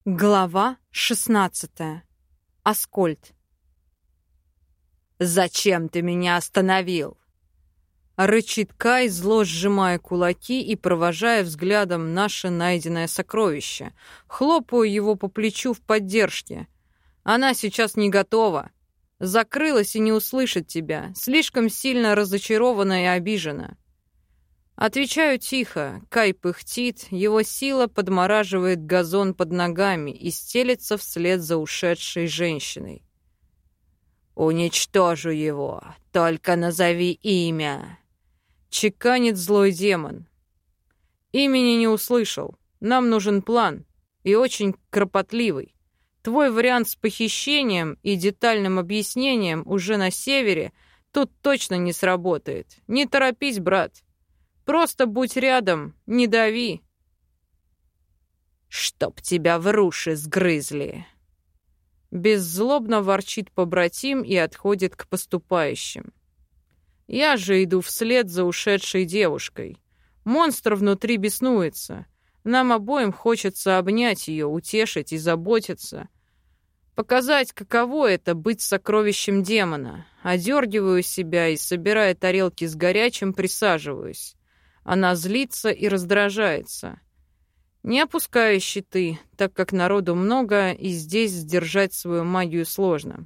Глава 16. Аскольд. «Зачем ты меня остановил?» Рычит Кай, зло сжимая кулаки и провожая взглядом наше найденное сокровище. Хлопаю его по плечу в поддержке. Она сейчас не готова. Закрылась и не услышит тебя. Слишком сильно разочарована и обижена. Отвечаю тихо. Кай пыхтит, его сила подмораживает газон под ногами и стелется вслед за ушедшей женщиной. «Уничтожу его, только назови имя!» Чеканит злой демон. Имени не услышал. Нам нужен план. И очень кропотливый. Твой вариант с похищением и детальным объяснением уже на севере тут точно не сработает. Не торопись, брат. Просто будь рядом, не дави. «Чтоб тебя в руши сгрызли!» Беззлобно ворчит побратим и отходит к поступающим. Я же иду вслед за ушедшей девушкой. Монстр внутри беснуется. Нам обоим хочется обнять ее, утешить и заботиться. Показать, каково это быть сокровищем демона. Одергиваю себя и, собирая тарелки с горячим, присаживаюсь. Она злится и раздражается. Не опускаю щиты, так как народу много, и здесь сдержать свою магию сложно.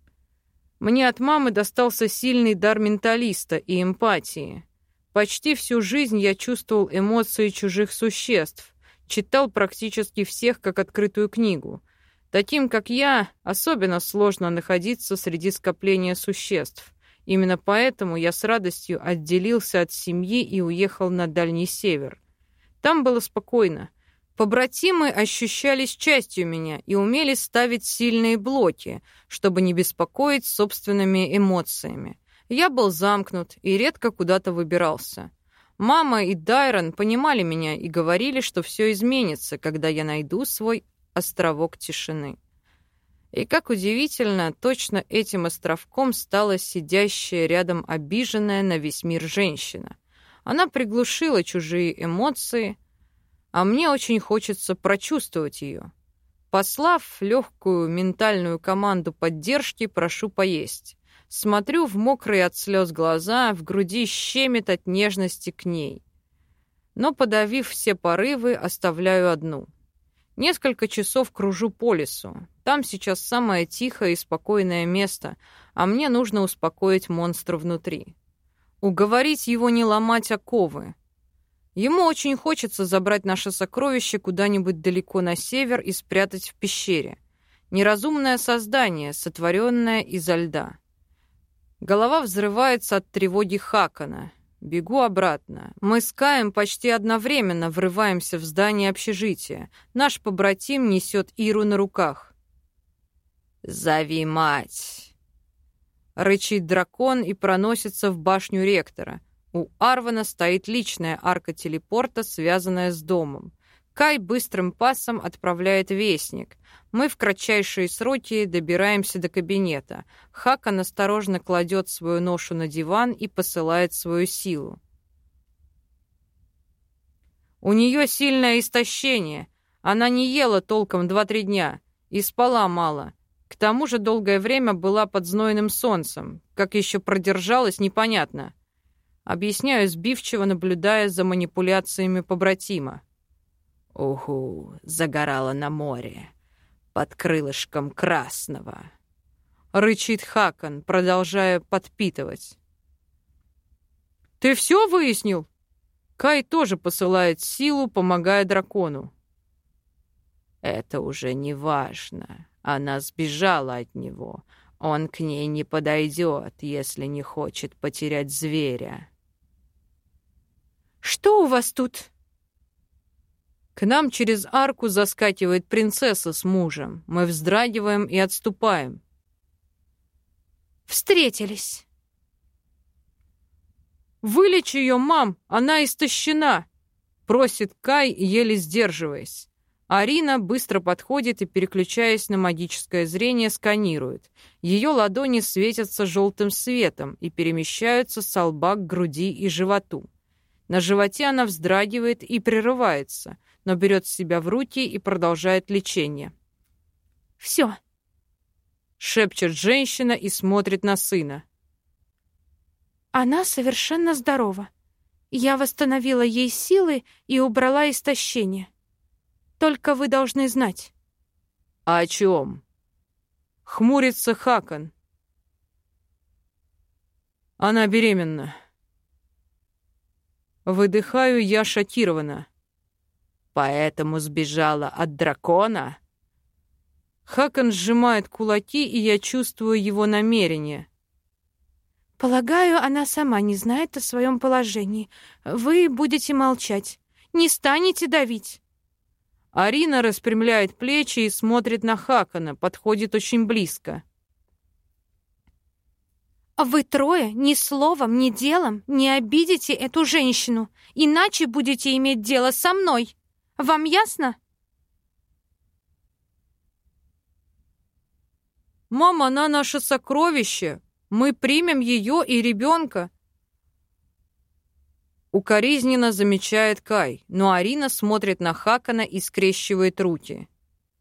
Мне от мамы достался сильный дар менталиста и эмпатии. Почти всю жизнь я чувствовал эмоции чужих существ, читал практически всех как открытую книгу. Таким, как я, особенно сложно находиться среди скопления существ. Именно поэтому я с радостью отделился от семьи и уехал на Дальний Север. Там было спокойно. Побратимы ощущались частью меня и умели ставить сильные блоки, чтобы не беспокоить собственными эмоциями. Я был замкнут и редко куда-то выбирался. Мама и Дайрон понимали меня и говорили, что все изменится, когда я найду свой островок тишины. И, как удивительно, точно этим островком стала сидящая рядом обиженная на весь мир женщина. Она приглушила чужие эмоции, а мне очень хочется прочувствовать ее. Послав легкую ментальную команду поддержки, прошу поесть. Смотрю в мокрые от слез глаза, в груди щемит от нежности к ней. Но, подавив все порывы, оставляю одну. Несколько часов кружу по лесу. Там сейчас самое тихое и спокойное место, а мне нужно успокоить монстра внутри. Уговорить его не ломать оковы. Ему очень хочется забрать наше сокровище куда-нибудь далеко на север и спрятать в пещере. Неразумное создание, сотворенное изо льда. Голова взрывается от тревоги Хакана. Бегу обратно. Мы с Каем почти одновременно врываемся в здание общежития. Наш побратим несет Иру на руках. «Зови мать!» Рычит дракон и проносится в башню ректора. У Арвана стоит личная арка телепорта, связанная с домом. Кай быстрым пасом отправляет вестник. Мы в кратчайшие сроки добираемся до кабинета. Хакан осторожно кладет свою ношу на диван и посылает свою силу. У нее сильное истощение. Она не ела толком 2-3 дня и спала мало. К тому же долгое время была под знойным солнцем. Как еще продержалась, непонятно. Объясняю сбивчиво, наблюдая за манипуляциями побратима. «Угу, загорала на море, под крылышком красного», — рычит Хакан, продолжая подпитывать. «Ты все выяснил?» Кай тоже посылает силу, помогая дракону. «Это уже не важно. Она сбежала от него. Он к ней не подойдет, если не хочет потерять зверя». «Что у вас тут?» К нам через арку заскакивает принцесса с мужем. Мы вздрагиваем и отступаем. «Встретились!» «Вылечи ее, мам! Она истощена!» Просит Кай, еле сдерживаясь. Арина быстро подходит и, переключаясь на магическое зрение, сканирует. Ее ладони светятся желтым светом и перемещаются со лба к груди и животу. На животе она вздрагивает и прерывается, но берет себя в руки и продолжает лечение. «Все», — шепчет женщина и смотрит на сына. «Она совершенно здорова. Я восстановила ей силы и убрала истощение. Только вы должны знать». «А о чем?» — хмурится Хакон. «Она беременна». Выдыхаю я шокированно. «Поэтому сбежала от дракона?» Хакон сжимает кулаки, и я чувствую его намерение. «Полагаю, она сама не знает о своем положении. Вы будете молчать. Не станете давить». Арина распрямляет плечи и смотрит на Хакона, подходит очень близко. «Вы трое ни словом, ни делом не обидите эту женщину, иначе будете иметь дело со мной. Вам ясно?» «Мама, она наше сокровище. Мы примем ее и ребенка». Укоризненно замечает Кай, но Арина смотрит на Хакона и скрещивает руки.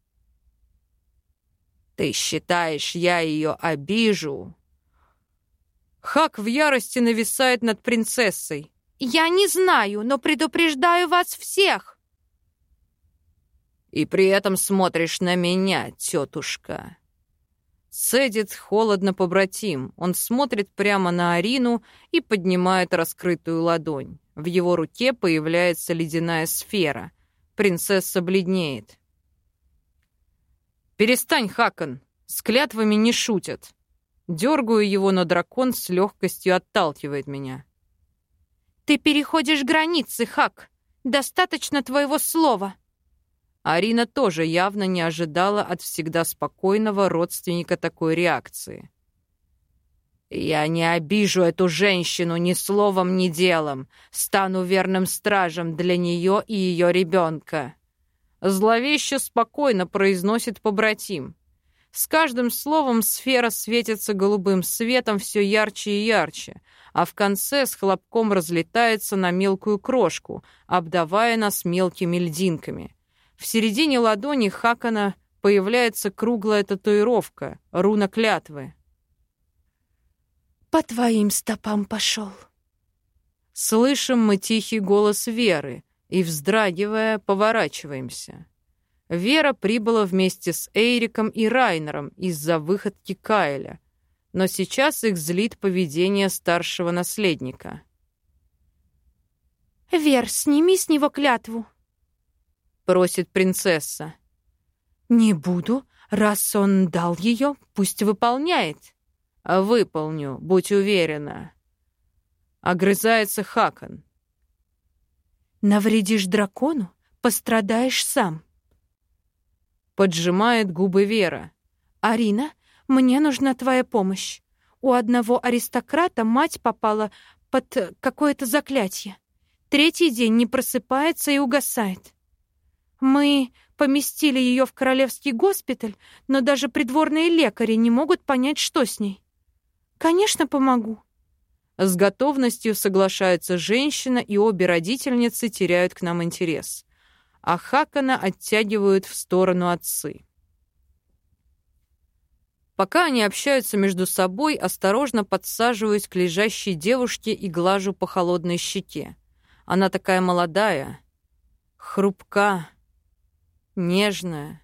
«Ты считаешь, я ее обижу?» Хак в ярости нависает над принцессой. «Я не знаю, но предупреждаю вас всех!» «И при этом смотришь на меня, тетушка!» Цедит холодно побратим. Он смотрит прямо на Арину и поднимает раскрытую ладонь. В его руке появляется ледяная сфера. Принцесса бледнеет. «Перестань, Хакон! С клятвами не шутят!» Дергаю его, но дракон с легкостью отталкивает меня. «Ты переходишь границы, Хак! Достаточно твоего слова!» Арина тоже явно не ожидала от всегда спокойного родственника такой реакции. «Я не обижу эту женщину ни словом, ни делом. Стану верным стражем для нее и ее ребенка». Зловеще спокойно произносит побратим. С каждым словом сфера светится голубым светом все ярче и ярче, а в конце с хлопком разлетается на мелкую крошку, обдавая нас мелкими льдинками. В середине ладони Хакона появляется круглая татуировка, руна клятвы. «По твоим стопам пошел». Слышим мы тихий голос Веры и, вздрагивая, поворачиваемся. Вера прибыла вместе с Эйриком и Райнером из-за выходки Кайля, но сейчас их злит поведение старшего наследника. «Вер, сними с него клятву», — просит принцесса. «Не буду. Раз он дал ее, пусть выполняет». «Выполню, будь уверена», — огрызается Хакон. «Навредишь дракону, пострадаешь сам», — поджимает губы Вера. «Арина, мне нужна твоя помощь. У одного аристократа мать попала под какое-то заклятие. 3-й день не просыпается и угасает. Мы поместили ее в королевский госпиталь, но даже придворные лекари не могут понять, что с ней. Конечно, помогу». С готовностью соглашается женщина, и обе родительницы теряют к нам интерес. А Хакона оттягивают в сторону отцы. Пока они общаются между собой, осторожно подсаживаюсь к лежащей девушке и глажу по холодной щеке. Она такая молодая, хрупка, нежная.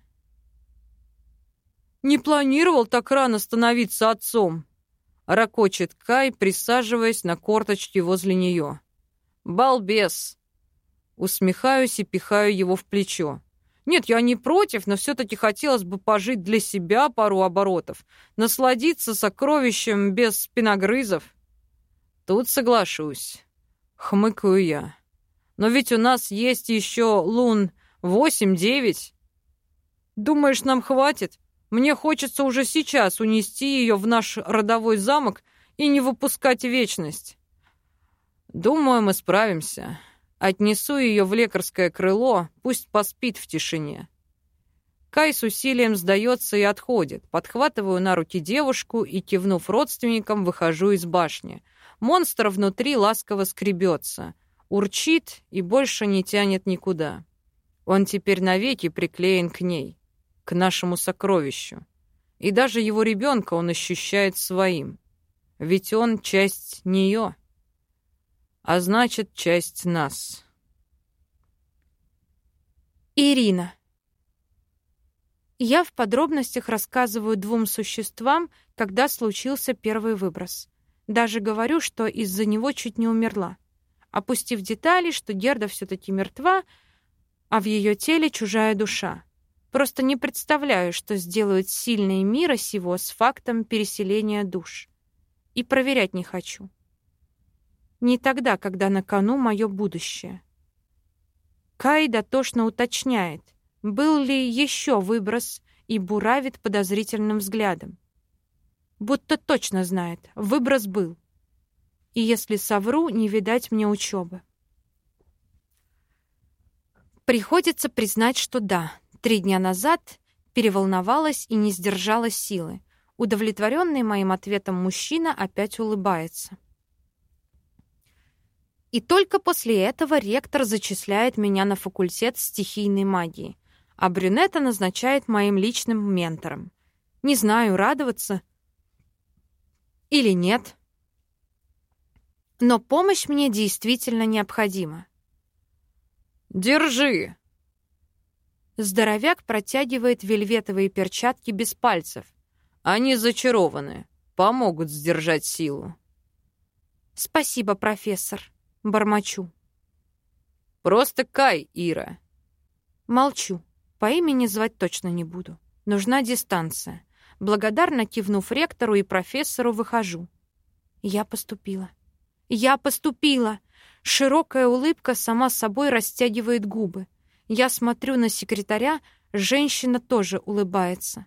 «Не планировал так рано становиться отцом», — ракочет Кай, присаживаясь на корточки возле нее. «Балбес!» Усмехаюсь и пихаю его в плечо. «Нет, я не против, но все-таки хотелось бы пожить для себя пару оборотов, насладиться сокровищем без спиногрызов». «Тут соглашусь», — хмыкаю я. «Но ведь у нас есть еще лун 8-9. Думаешь, нам хватит? Мне хочется уже сейчас унести ее в наш родовой замок и не выпускать в вечность». «Думаю, мы справимся. Отнесу ее в лекарское крыло, пусть поспит в тишине». Кай с усилием сдается и отходит. Подхватываю на руки девушку и, кивнув родственникам, выхожу из башни. Монстр внутри ласково скребется, урчит и больше не тянет никуда. Он теперь навеки приклеен к ней, к нашему сокровищу. И даже его ребенка он ощущает своим. Ведь он часть нее, а значит, часть нас. Ирина. Я в подробностях рассказываю двум существам, когда случился первый выброс. Даже говорю, что из-за него чуть не умерла. Опустив детали, что Герда все-таки мертва, а в ее теле чужая душа. Просто не представляю, что сделают сильные мира сего с фактом переселения душ. И проверять не хочу. Не тогда, когда на кону мое будущее. Кай дотошно уточняет, был ли еще выброс, и буравит подозрительным взглядом. Будто точно знает, выброс был. И если совру, не видать мне учебы. Приходится признать, что да, 3 дня назад переволновалась и не сдержала силы. Удовлетворенный моим ответом мужчина опять улыбается. И только после этого ректор зачисляет меня на факультет стихийной магии, а брюнета назначает моим личным ментором. Не знаю, радоваться или нет. Но помощь мне действительно необходима. «Держи!» Здоровяк протягивает вельветовые перчатки без пальцев. Они зачарованы, помогут сдержать силу. «Спасибо, профессор», — бормочу. «Просто Кай, Ира». Молчу. По имени звать точно не буду. Нужна дистанция. Благодарно кивнув ректору и профессору, выхожу. Я поступила. Я поступила! Широкая улыбка сама собой растягивает губы. Я смотрю на секретаря, женщина тоже улыбается.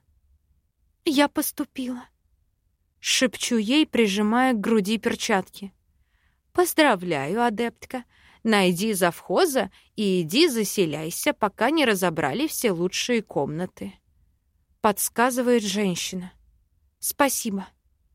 «Я поступила», — шепчу ей, прижимая к груди перчатки. «Поздравляю, адептка. Найди завхоза и иди заселяйся, пока не разобрали все лучшие комнаты», — подсказывает женщина. «Спасибо».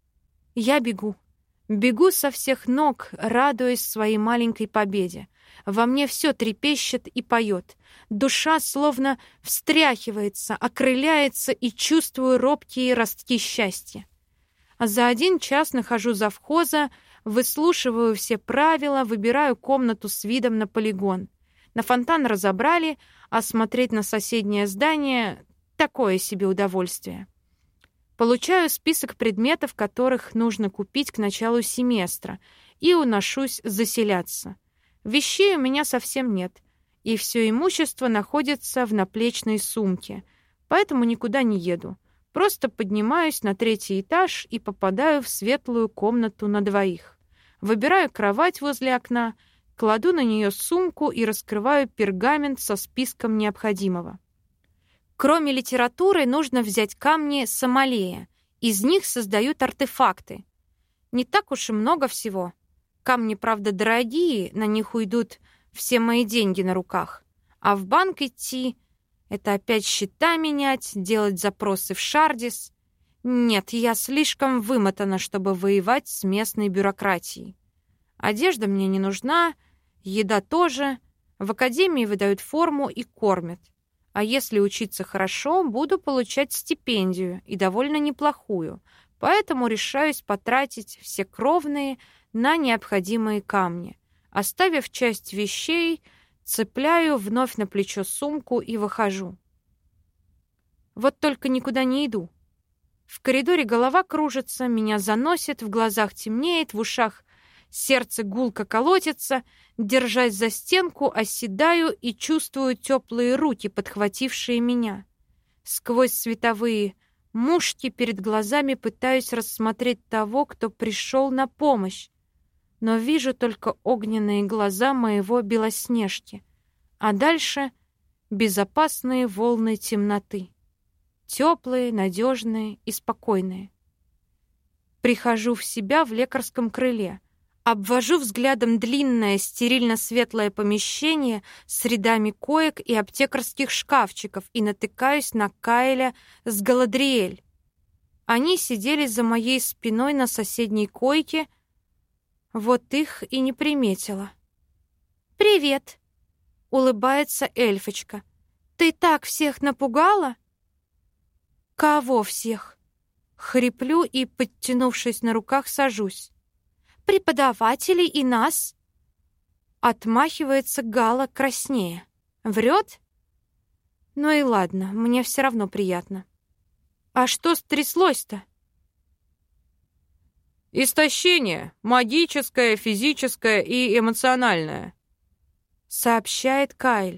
Я бегу. Бегу со всех ног, радуясь своей маленькой победе. Во мне все трепещет и поет. Душа словно встряхивается, окрыляется и чувствую робкие ростки счастья. А за 1 час нахожу завхоза, выслушиваю все правила, выбираю комнату с видом на полигон. На фонтан разобрали, а смотреть на соседнее здание — такое себе удовольствие. Получаю список предметов, которых нужно купить к началу семестра, и уношусь заселяться. Вещей у меня совсем нет, и все имущество находится в наплечной сумке, поэтому никуда не еду. Просто поднимаюсь на 3-й этаж и попадаю в светлую комнату на 2. Выбираю кровать возле окна, кладу на нее сумку и раскрываю пергамент со списком необходимого. Кроме литературы нужно взять камни Самалея. Из них создают артефакты. Не так уж и много всего. Камни, правда, дорогие, на них уйдут все мои деньги на руках. А в банк идти — это опять счета менять, делать запросы в Шардис. Нет, я слишком вымотана, чтобы воевать с местной бюрократией. Одежда мне не нужна, еда тоже. В академии выдают форму и кормят. А если учиться хорошо, буду получать стипендию, и довольно неплохую. Поэтому решаюсь потратить все кровные на необходимые камни. Оставив часть вещей, цепляю вновь на плечо сумку и выхожу. Вот только никуда не иду. В коридоре голова кружится, меня заносит, в глазах темнеет, в ушах сердце гулко колотится. Держась за стенку, оседаю и чувствую теплые руки, подхватившие меня. Сквозь световые мушки перед глазами пытаюсь рассмотреть того, кто пришел на помощь, но вижу только огненные глаза моего Белоснежки, а дальше безопасные волны темноты, теплые, надежные и спокойные. Прихожу в себя в лекарском крыле. Обвожу взглядом длинное стерильно-светлое помещение с рядами коек и аптекарских шкафчиков и натыкаюсь на Кайля с Галадриэль. Они сидели за моей спиной на соседней койке, вот их и не приметила. «Привет!» — улыбается эльфочка. Ты так всех напугала? Кого всех? Хриплю и, подтянувшись на руках, сажусь. Преподавателей и нас. Отмахивается Гала краснее. Врет? Ну и ладно, мне все равно приятно. А что стряслось-то? Истощение. Магическое, физическое и эмоциональное. Сообщает Кайл.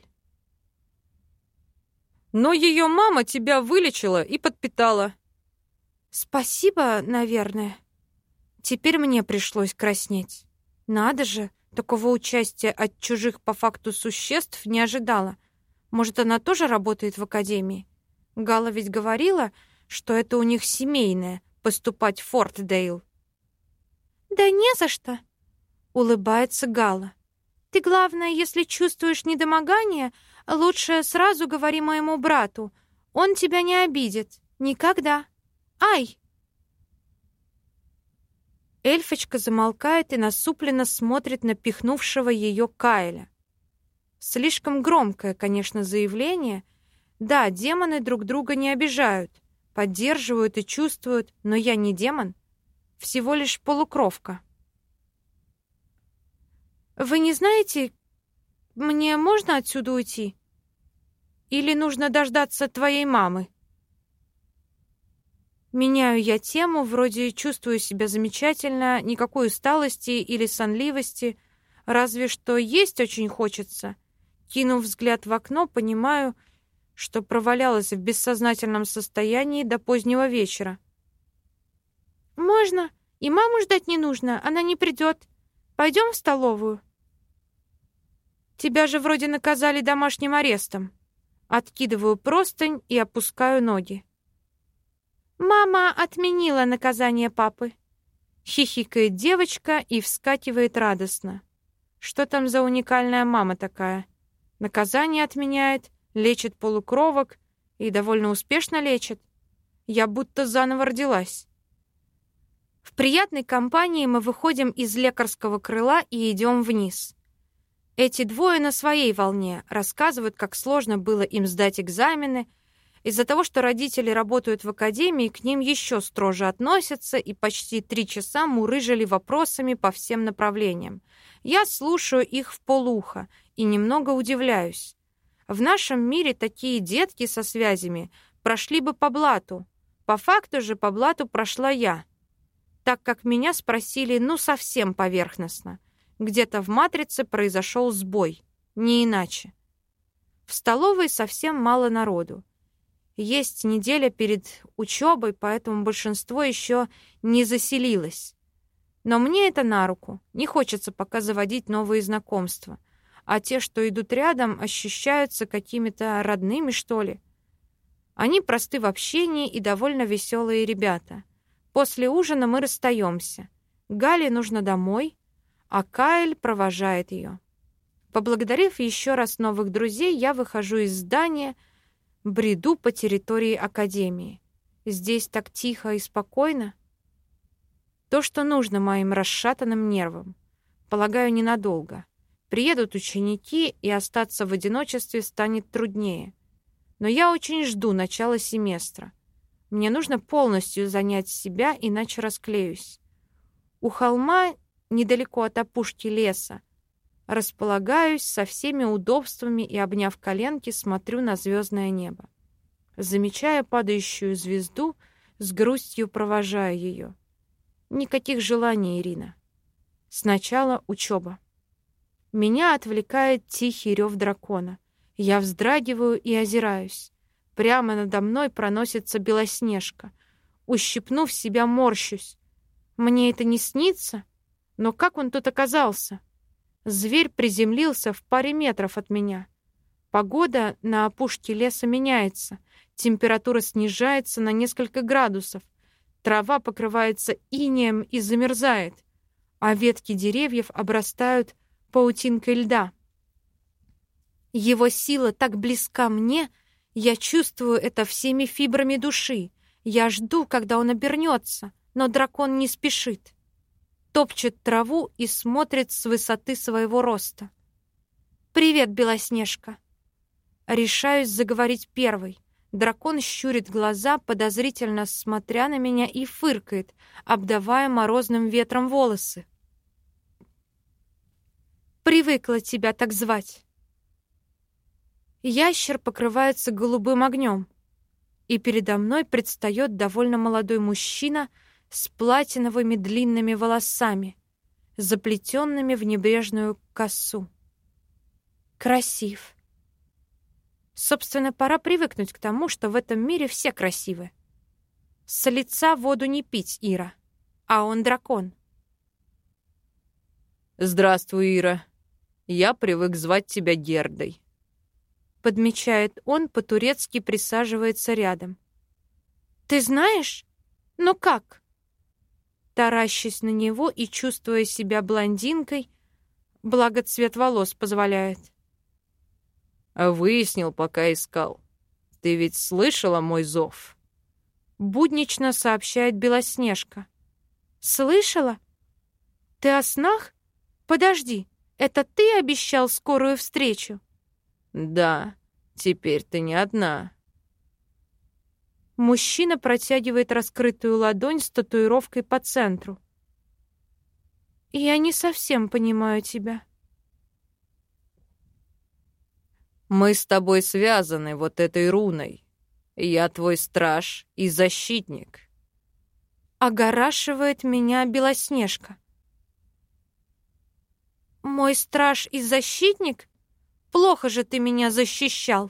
Но ее мама тебя вылечила и подпитала. Спасибо, наверное. Теперь мне пришлось краснеть. Надо же, такого участия от чужих по факту существ не ожидала. Может, она тоже работает в академии? Гала ведь говорила, что это у них семейное — поступать в Фортдейл. «Да не за что», — улыбается Гала. «Ты, главное, если чувствуешь недомогание, лучше сразу говори моему брату. Он тебя не обидит. Никогда. Ай!» Эльфочка замолкает и насупленно смотрит на пихнувшего ее Кайля. Слишком громкое, конечно, заявление. Да, демоны друг друга не обижают, поддерживают и чувствуют, но я не демон, всего лишь полукровка. «Вы не знаете, мне можно отсюда уйти? Или нужно дождаться твоей мамы?» Меняю я тему, вроде чувствую себя замечательно, никакой усталости или сонливости, разве что есть очень хочется. Кинув взгляд в окно, понимаю, что провалялась в бессознательном состоянии до позднего вечера. «Можно. И маму ждать не нужно, она не придет. Пойдем в столовую?» «Тебя же вроде наказали домашним арестом». Откидываю простынь и опускаю ноги. «Мама отменила наказание папы», — хихикает девочка и вскакивает радостно. «Что там за уникальная мама такая? Наказание отменяет, лечит полукровок и довольно успешно лечит. Я будто заново родилась». В приятной компании мы выходим из лекарского крыла и идем вниз. Эти двое на своей волне рассказывают, как сложно было им сдать экзамены. Из-за того, что родители работают в академии, к ним еще строже относятся и почти 3 часа мурыжили вопросами по всем направлениям. Я слушаю их вполуха и немного удивляюсь. В нашем мире такие детки со связями прошли бы по блату. По факту же по блату прошла я, так как меня спросили совсем поверхностно. Где-то в матрице произошел сбой, не иначе. В столовой совсем мало народу. Есть неделя перед учебой, поэтому большинство еще не заселилось. Но мне это на руку. Не хочется пока заводить новые знакомства. А те, что идут рядом, ощущаются какими-то родными, что ли. Они просты в общении и довольно веселые ребята. После ужина мы расстаемся. Гале нужно домой, а Кайл провожает ее. Поблагодарив еще раз новых друзей, я выхожу из здания, бреду по территории академии. Здесь так тихо и спокойно. То, что нужно моим расшатанным нервам. Полагаю, ненадолго. Приедут ученики, и остаться в одиночестве станет труднее. Но я очень жду начала семестра. Мне нужно полностью занять себя, иначе расклеюсь. У холма, недалеко от опушки леса, располагаюсь со всеми удобствами и, обняв коленки, смотрю на звездное небо. Замечая падающую звезду, с грустью провожаю ее. Никаких желаний, Ирина. Сначала учеба. Меня отвлекает тихий рев дракона. Я вздрагиваю и озираюсь. Прямо надо мной проносится Белоснежка. Ущипнув себя, морщусь. Мне это не снится? Но как он тут оказался? Зверь приземлился в паре метров от меня. Погода на опушке леса меняется. Температура снижается на несколько градусов. Трава покрывается инеем и замерзает, а ветки деревьев обрастают паутинкой льда. Его сила так близка мне, я чувствую это всеми фибрами души. Я жду, когда он обернется, но дракон не спешит. Топчет траву и смотрит с высоты своего роста. «Привет, Белоснежка!» Решаюсь заговорить первой. Дракон щурит глаза, подозрительно смотря на меня, и фыркает, обдавая морозным ветром волосы. «Привыкла тебя так звать». Ящер покрывается голубым огнем, и передо мной предстает довольно молодой мужчина с платиновыми длинными волосами, заплетенными в небрежную косу. Красив. Собственно, пора привыкнуть к тому, что в этом мире все красивы. С лица воду не пить, Ира, а он дракон. «Здравствуй, Ира. Я привык звать тебя Гердой», — подмечает он, по-турецки присаживается рядом. «Ты знаешь? Ну как?» Таращусь на него и чувствуя себя блондинкой, благо цвет волос позволяет. «Выяснил, пока искал. Ты ведь слышала мой зов?» Буднично сообщает Белоснежка. «Слышала? Ты о снах? Подожди, это ты обещал скорую встречу?» «Да, теперь ты не одна». Мужчина протягивает раскрытую ладонь с татуировкой по центру. «Я не совсем понимаю тебя». «Мы с тобой связаны вот этой руной. Я твой страж и защитник». Огорашивает меня Белоснежка. «Мой страж и защитник? Плохо же ты меня защищал».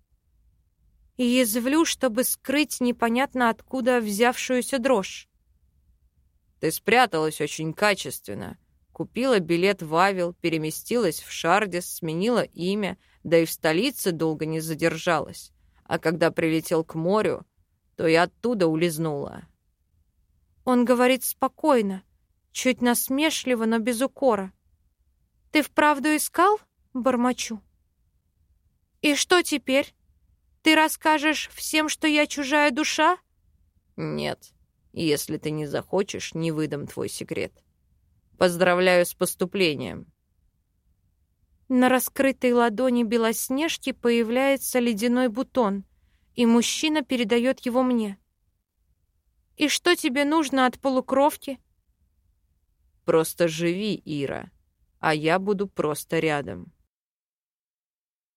Язвлю, чтобы скрыть непонятно откуда взявшуюся дрожь. «Ты спряталась очень качественно. Купила билет в Авил, переместилась в Шардис, сменила имя, да и в столице долго не задержалась. А когда прилетел к морю, то и оттуда улизнула». Он говорит спокойно, чуть насмешливо, но без укора. «Ты вправду искал?» — бормочу. «И что теперь? Ты расскажешь всем, что я чужая душа?» «Нет, если ты не захочешь, не выдам твой секрет. Поздравляю с поступлением». На раскрытой ладони Белоснежки появляется ледяной бутон, и мужчина передает его мне. «И что тебе нужно от полукровки?» «Просто живи, Ира, а я буду просто рядом».